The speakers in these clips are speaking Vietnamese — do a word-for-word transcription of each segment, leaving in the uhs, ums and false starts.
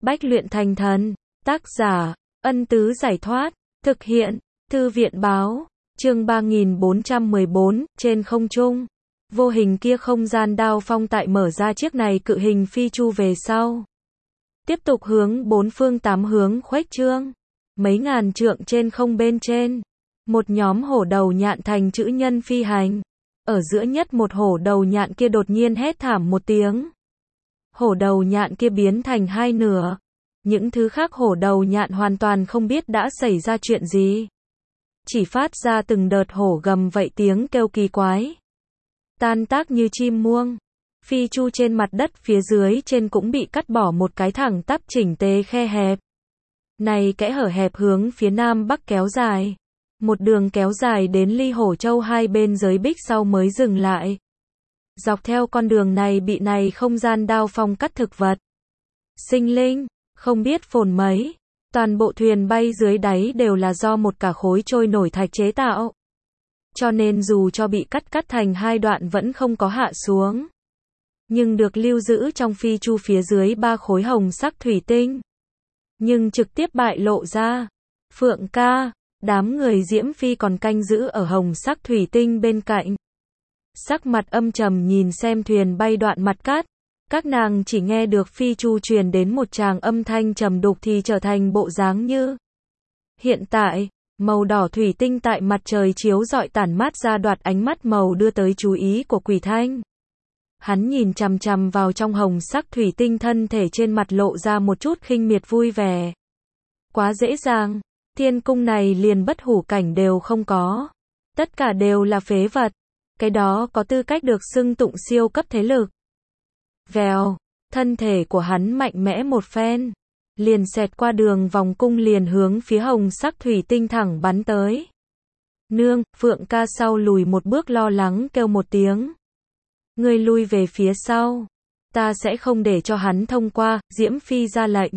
Bách luyện thành thần. Tác giả, Ân Tứ Giải Thoát. Thực hiện, Thư viện Báo. Chương ba nghìn bốn trăm mười bốn, trên không trung. Vô hình kia không gian đao phong tại mở ra chiếc này cự hình phi chu về sau. Tiếp tục hướng bốn phương tám hướng khuếch trương. Mấy ngàn trượng trên không bên trên. Một nhóm hổ đầu nhạn thành chữ nhân phi hành. Ở giữa nhất một hổ đầu nhạn kia đột nhiên hét thảm một tiếng. Hổ đầu nhạn kia biến thành hai nửa. Những thứ khác hổ đầu nhạn hoàn toàn không biết đã xảy ra chuyện gì. Chỉ phát ra từng đợt hổ gầm vậy tiếng kêu kỳ quái. Tan tác như chim muông. Phi chu trên mặt đất phía dưới trên cũng bị cắt bỏ một cái thẳng tắp chỉnh tề khe hẹp. Này kẽ hở hẹp hướng phía nam bắc kéo dài. Một đường kéo dài đến Ly Hổ Châu hai bên giới bích sau mới dừng lại. Dọc theo con đường này bị này không gian đao phong cắt thực vật. Sinh linh, không biết phồn mấy. Toàn bộ thuyền bay dưới đáy đều là do một cả khối trôi nổi thạch chế tạo. Cho nên dù cho bị cắt cắt thành hai đoạn vẫn không có hạ xuống. Nhưng được lưu giữ trong phi chu phía dưới ba khối hồng sắc thủy tinh. Nhưng trực tiếp bại lộ ra. Phượng ca, đám người Diễm Phi còn canh giữ ở hồng sắc thủy tinh bên cạnh. Sắc mặt âm trầm nhìn xem thuyền bay đoạn mặt cát. Các nàng chỉ nghe được phi chu truyền đến một tràng âm thanh trầm đục thì trở thành bộ dáng như. Hiện tại, màu đỏ thủy tinh tại mặt trời chiếu rọi tản mát ra đoạt ánh mắt màu đưa tới chú ý của Quỷ Thanh. Hắn nhìn chằm chằm vào trong hồng sắc thủy tinh, thân thể trên mặt lộ ra một chút khinh miệt vui vẻ. Quá dễ dàng, thiên cung này liền bất hủ cảnh đều không có. Tất cả đều là phế vật. Cái đó có tư cách được xưng tụng siêu cấp thế lực. Vèo, thân thể của hắn mạnh mẽ một phen. Liền xẹt qua đường vòng cung liền hướng phía hồng sắc thủy tinh thẳng bắn tới. Nương, Phượng ca sau lùi một bước lo lắng kêu một tiếng. Ngươi lui về phía sau. Ta sẽ không để cho hắn thông qua, Diễm Phi ra lệnh.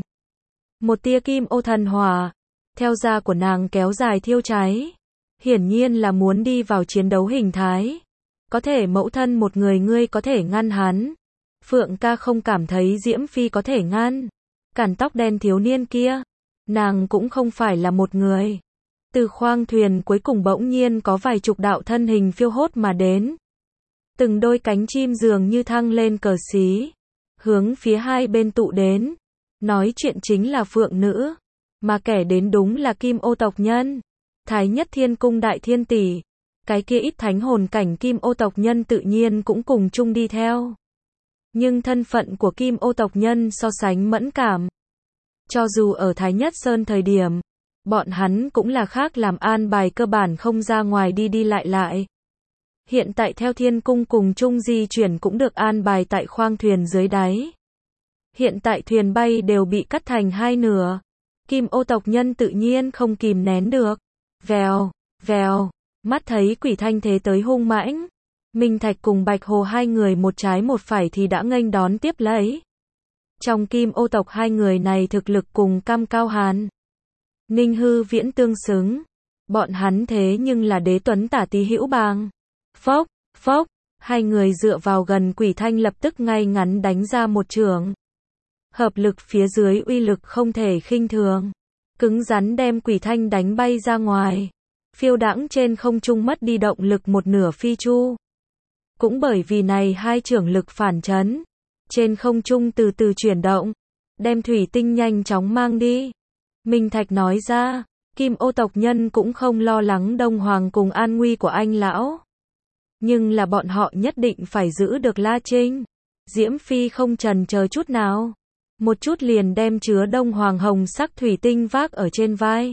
Một tia kim ô thần hỏa. Theo da của nàng kéo dài thiêu cháy. Hiển nhiên là muốn đi vào chiến đấu hình thái. Có thể mẫu thân một người ngươi có thể ngăn hắn. Phượng ca không cảm thấy Diễm Phi có thể ngăn. Cản tóc đen thiếu niên kia. Nàng cũng không phải là một người. Từ khoang thuyền cuối cùng bỗng nhiên có vài chục đạo thân hình phiêu hốt mà đến. Từng đôi cánh chim dường như thăng lên cờ xí. Hướng phía hai bên tụ đến. Nói chuyện chính là phượng nữ. Mà kẻ đến đúng là kim ô tộc nhân. Thái nhất thiên cung đại thiên tỷ. Cái kia ít thánh hồn cảnh kim ô tộc nhân tự nhiên cũng cùng chung đi theo. Nhưng thân phận của kim ô tộc nhân so sánh mẫn cảm. Cho dù ở Thái Nhất Sơn thời điểm, bọn hắn cũng là khác làm an bài cơ bản không ra ngoài đi đi lại lại. Hiện tại theo thiên cung cùng chung di chuyển cũng được an bài tại khoang thuyền dưới đáy. Hiện tại thuyền bay đều bị cắt thành hai nửa. Kim ô tộc nhân tự nhiên không kìm nén được. Vèo, vèo, mắt thấy Quỷ Thanh thế tới hung mãnh. Minh Thạch cùng Bạch Hồ hai người một trái một phải thì đã nghênh đón tiếp lấy. Trong kim ô tộc hai người này thực lực cùng Cam Cao Hàn, Ninh Hư Viễn tương xứng. Bọn hắn thế nhưng là đế tuấn tả tí hữu bang. Phốc, phốc, hai người dựa vào gần Quỷ Thanh lập tức ngay ngắn đánh ra một chưởng. Hợp lực phía dưới uy lực không thể khinh thường. Cứng rắn đem Quỷ Thanh đánh bay ra ngoài. Phiêu đãng trên không trung mất đi động lực một nửa phi chu. Cũng bởi vì này hai chưởng lực phản chấn. Trên không trung từ từ chuyển động. Đem thủy tinh nhanh chóng mang đi. Minh Thạch nói ra. Kim ô tộc nhân cũng không lo lắng Đông Hoàng cùng an nguy của anh lão. Nhưng là bọn họ nhất định phải giữ được La Trinh. Diễm Phi không chần chờ chút nào. Một chút liền đem chứa Đông Hoàng hồng sắc thủy tinh vác ở trên vai.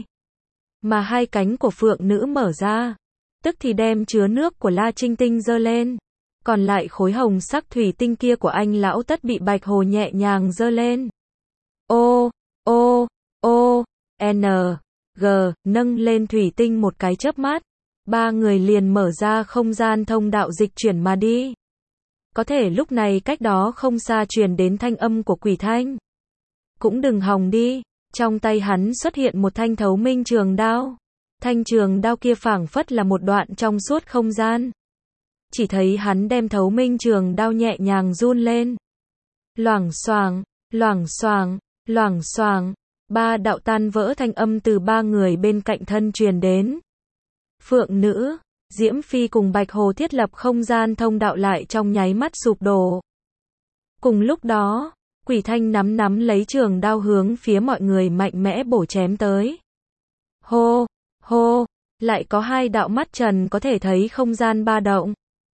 Mà hai cánh của phượng nữ mở ra. Tức thì đem chứa nước của La Trinh tinh giơ lên. Còn lại khối hồng sắc thủy tinh kia của anh lão tất bị Bạch Hồ nhẹ nhàng giơ lên. Ô, ô, ô, N, G, nâng lên thủy tinh một cái chớp mắt. Ba người liền mở ra không gian thông đạo dịch chuyển mà đi. Có thể lúc này cách đó không xa truyền đến thanh âm của Quỷ Thanh. Cũng đừng hòng đi. Trong tay hắn xuất hiện một thanh thấu minh trường đao. Thanh trường đao kia phảng phất là một đoạn trong suốt không gian. Chỉ thấy hắn đem thấu minh trường đao nhẹ nhàng run lên. Loảng xoảng, loảng xoảng, Loảng xoảng, ba đạo tan vỡ thanh âm từ ba người bên cạnh thân truyền đến. Phượng nữ, Diễm Phi cùng Bạch Hồ thiết lập không gian thông đạo lại trong nháy mắt sụp đổ. Cùng lúc đó, Quỷ Thanh nắm nắm lấy trường đao hướng phía mọi người mạnh mẽ bổ chém tới. Hô, hô, lại có hai đạo mắt trần có thể thấy không gian ba động.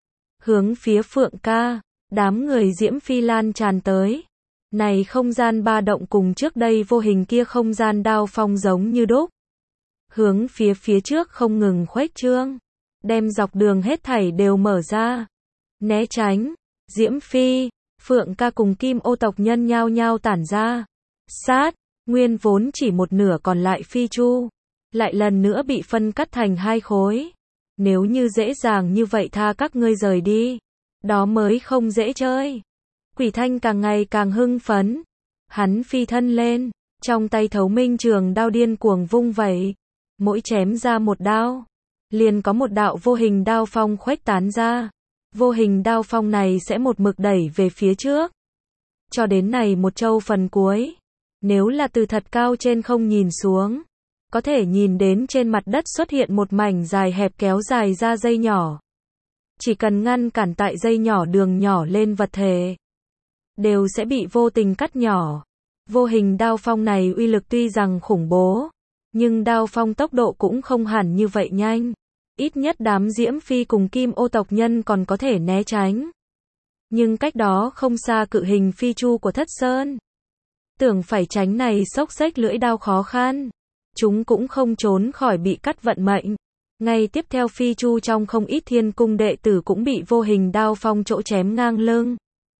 Hướng phía Phượng ca, đám người Diễm Phi lan tràn tới. Này không gian ba động cùng trước đây vô hình kia không gian đao phong giống như đúc. Hướng phía phía trước không ngừng khuếch trương. Đem dọc đường hết thảy đều mở ra. Né tránh, Diễm Phi, Phượng ca cùng Kim Ô tộc nhân nhao nhao tản ra. Sát, nguyên vốn chỉ một nửa còn lại Phi Chu. Lại lần nữa bị phân cắt thành hai khối. Nếu như dễ dàng như vậy tha các ngươi rời đi. Đó mới không dễ chơi. Quỷ Thanh càng ngày càng hưng phấn. Hắn phi thân lên. Trong tay thấu minh trường đao điên cuồng vung vẩy. Mỗi chém ra một đao. Liền có một đạo vô hình đao phong khuếch tán ra. Vô hình đao phong này sẽ một mực đẩy về phía trước. Cho đến này một châu phần cuối. Nếu là từ thật cao trên không nhìn xuống. Có thể nhìn đến trên mặt đất xuất hiện một mảnh dài hẹp kéo dài ra dây nhỏ. Chỉ cần ngăn cản tại dây nhỏ đường nhỏ lên vật thể. Đều sẽ bị vô tình cắt nhỏ. Vô hình đao phong này uy lực tuy rằng khủng bố. Nhưng đao phong tốc độ cũng không hẳn như vậy nhanh. Ít nhất đám Diễm Phi cùng Kim Ô tộc nhân còn có thể né tránh. Nhưng cách đó không xa cự hình Phi Chu của Thất Sơn. Tưởng phải tránh này xốc xếch lưỡi đao khó khăn. Chúng cũng không trốn khỏi bị cắt vận mệnh. Ngay tiếp theo Phi Chu trong không ít thiên cung đệ tử cũng bị vô hình đao phong chỗ chém ngang lưng.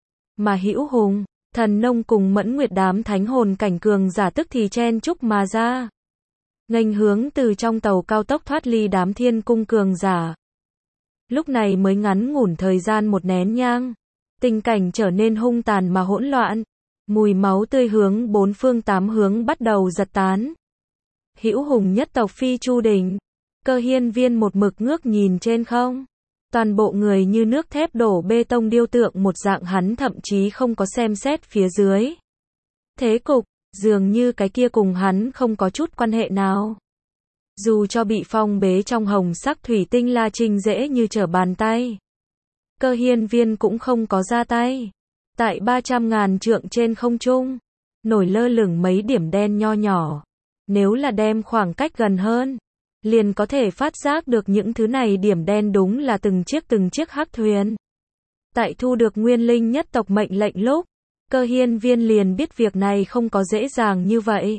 Mà Hữu Hùng, Thần Nông cùng Mẫn Nguyệt đám thánh hồn cảnh cường giả tức thì chen chúc mà ra. Nghênh hướng từ trong tàu cao tốc thoát ly đám thiên cung cường giả. Lúc này mới ngắn ngủn thời gian một nén nhang. Tình cảnh trở nên hung tàn mà hỗn loạn. Mùi máu tươi hướng bốn phương tám hướng bắt đầu giật tán. Hữu Hùng nhất tộc Phi Chu đỉnh. Cơ Hiên Viên một mực ngước nhìn trên không. Toàn bộ người như nước thép đổ bê tông điêu tượng một dạng, hắn thậm chí không có xem xét phía dưới. Thế cục, dường như cái kia cùng hắn không có chút quan hệ nào. Dù cho bị phong bế trong hồng sắc thủy tinh la trinh dễ như trở bàn tay. Cơ Hiên Viên cũng không có ra tay. Tại ba trăm ngàn trượng trên không trung, nổi lơ lửng mấy điểm đen nho nhỏ. Nếu là đem khoảng cách gần hơn, liền có thể phát giác được những thứ này điểm đen đúng là từng chiếc từng chiếc hắc thuyền. Tại thu được Nguyên Linh nhất tộc mệnh lệnh lúc, Cơ Hiên Viên liền biết việc này không có dễ dàng như vậy.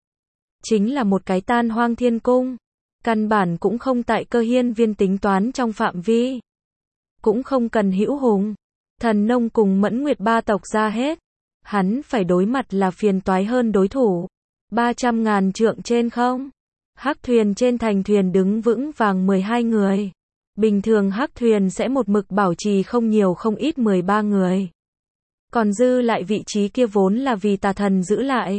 Chính là một cái tan hoang thiên cung. Căn bản cũng không tại Cơ Hiên Viên tính toán trong phạm vi. Cũng không cần Hữu Hùng, Thần Nông cùng Mẫn Nguyệt ba tộc ra hết. Hắn phải đối mặt là phiền toái hơn đối thủ. ba trăm ngàn trượng trên không. Hắc thuyền trên thành thuyền đứng vững vàng mười hai người. Bình thường hắc thuyền sẽ một mực bảo trì không nhiều không ít mười ba người. Còn dư lại vị trí kia vốn là vì tà thần giữ lại.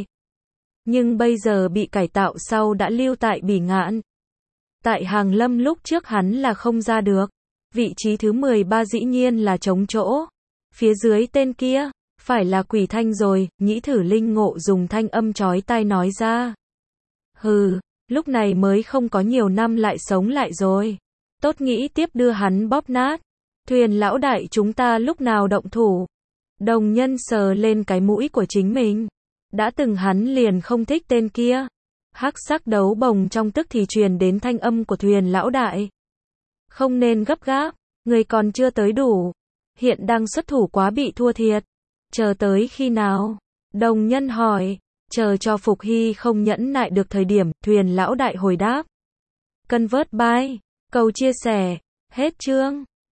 Nhưng bây giờ bị cải tạo sau đã lưu tại Bỉ Ngạn. Tại Hàng Lâm lúc trước hắn là không ra được. Vị trí thứ mười ba dĩ nhiên là trống chỗ. Phía dưới tên kia, phải là Quỷ Thanh rồi, Nhĩ Thử Linh Ngộ dùng thanh âm chói tai nói ra. Hừ, lúc này mới không có nhiều năm lại sống lại rồi. Tốt nghĩ tiếp đưa hắn bóp nát. Thuyền lão đại chúng ta lúc nào động thủ. Đồng Nhân sờ lên cái mũi của chính mình. Đã từng hắn liền không thích tên kia. Hắc sắc đấu bồng trong tức thì truyền đến thanh âm của thuyền lão đại. Không nên gấp gáp, người còn chưa tới đủ. Hiện đang xuất thủ quá bị thua thiệt. Chờ tới khi nào? Đồng Nhân hỏi. Chờ cho Phục Hy không nhẫn nại được thời điểm, thuyền lão đại hồi đáp. Cân vớt bye. Cầu chia sẻ. Hết chương.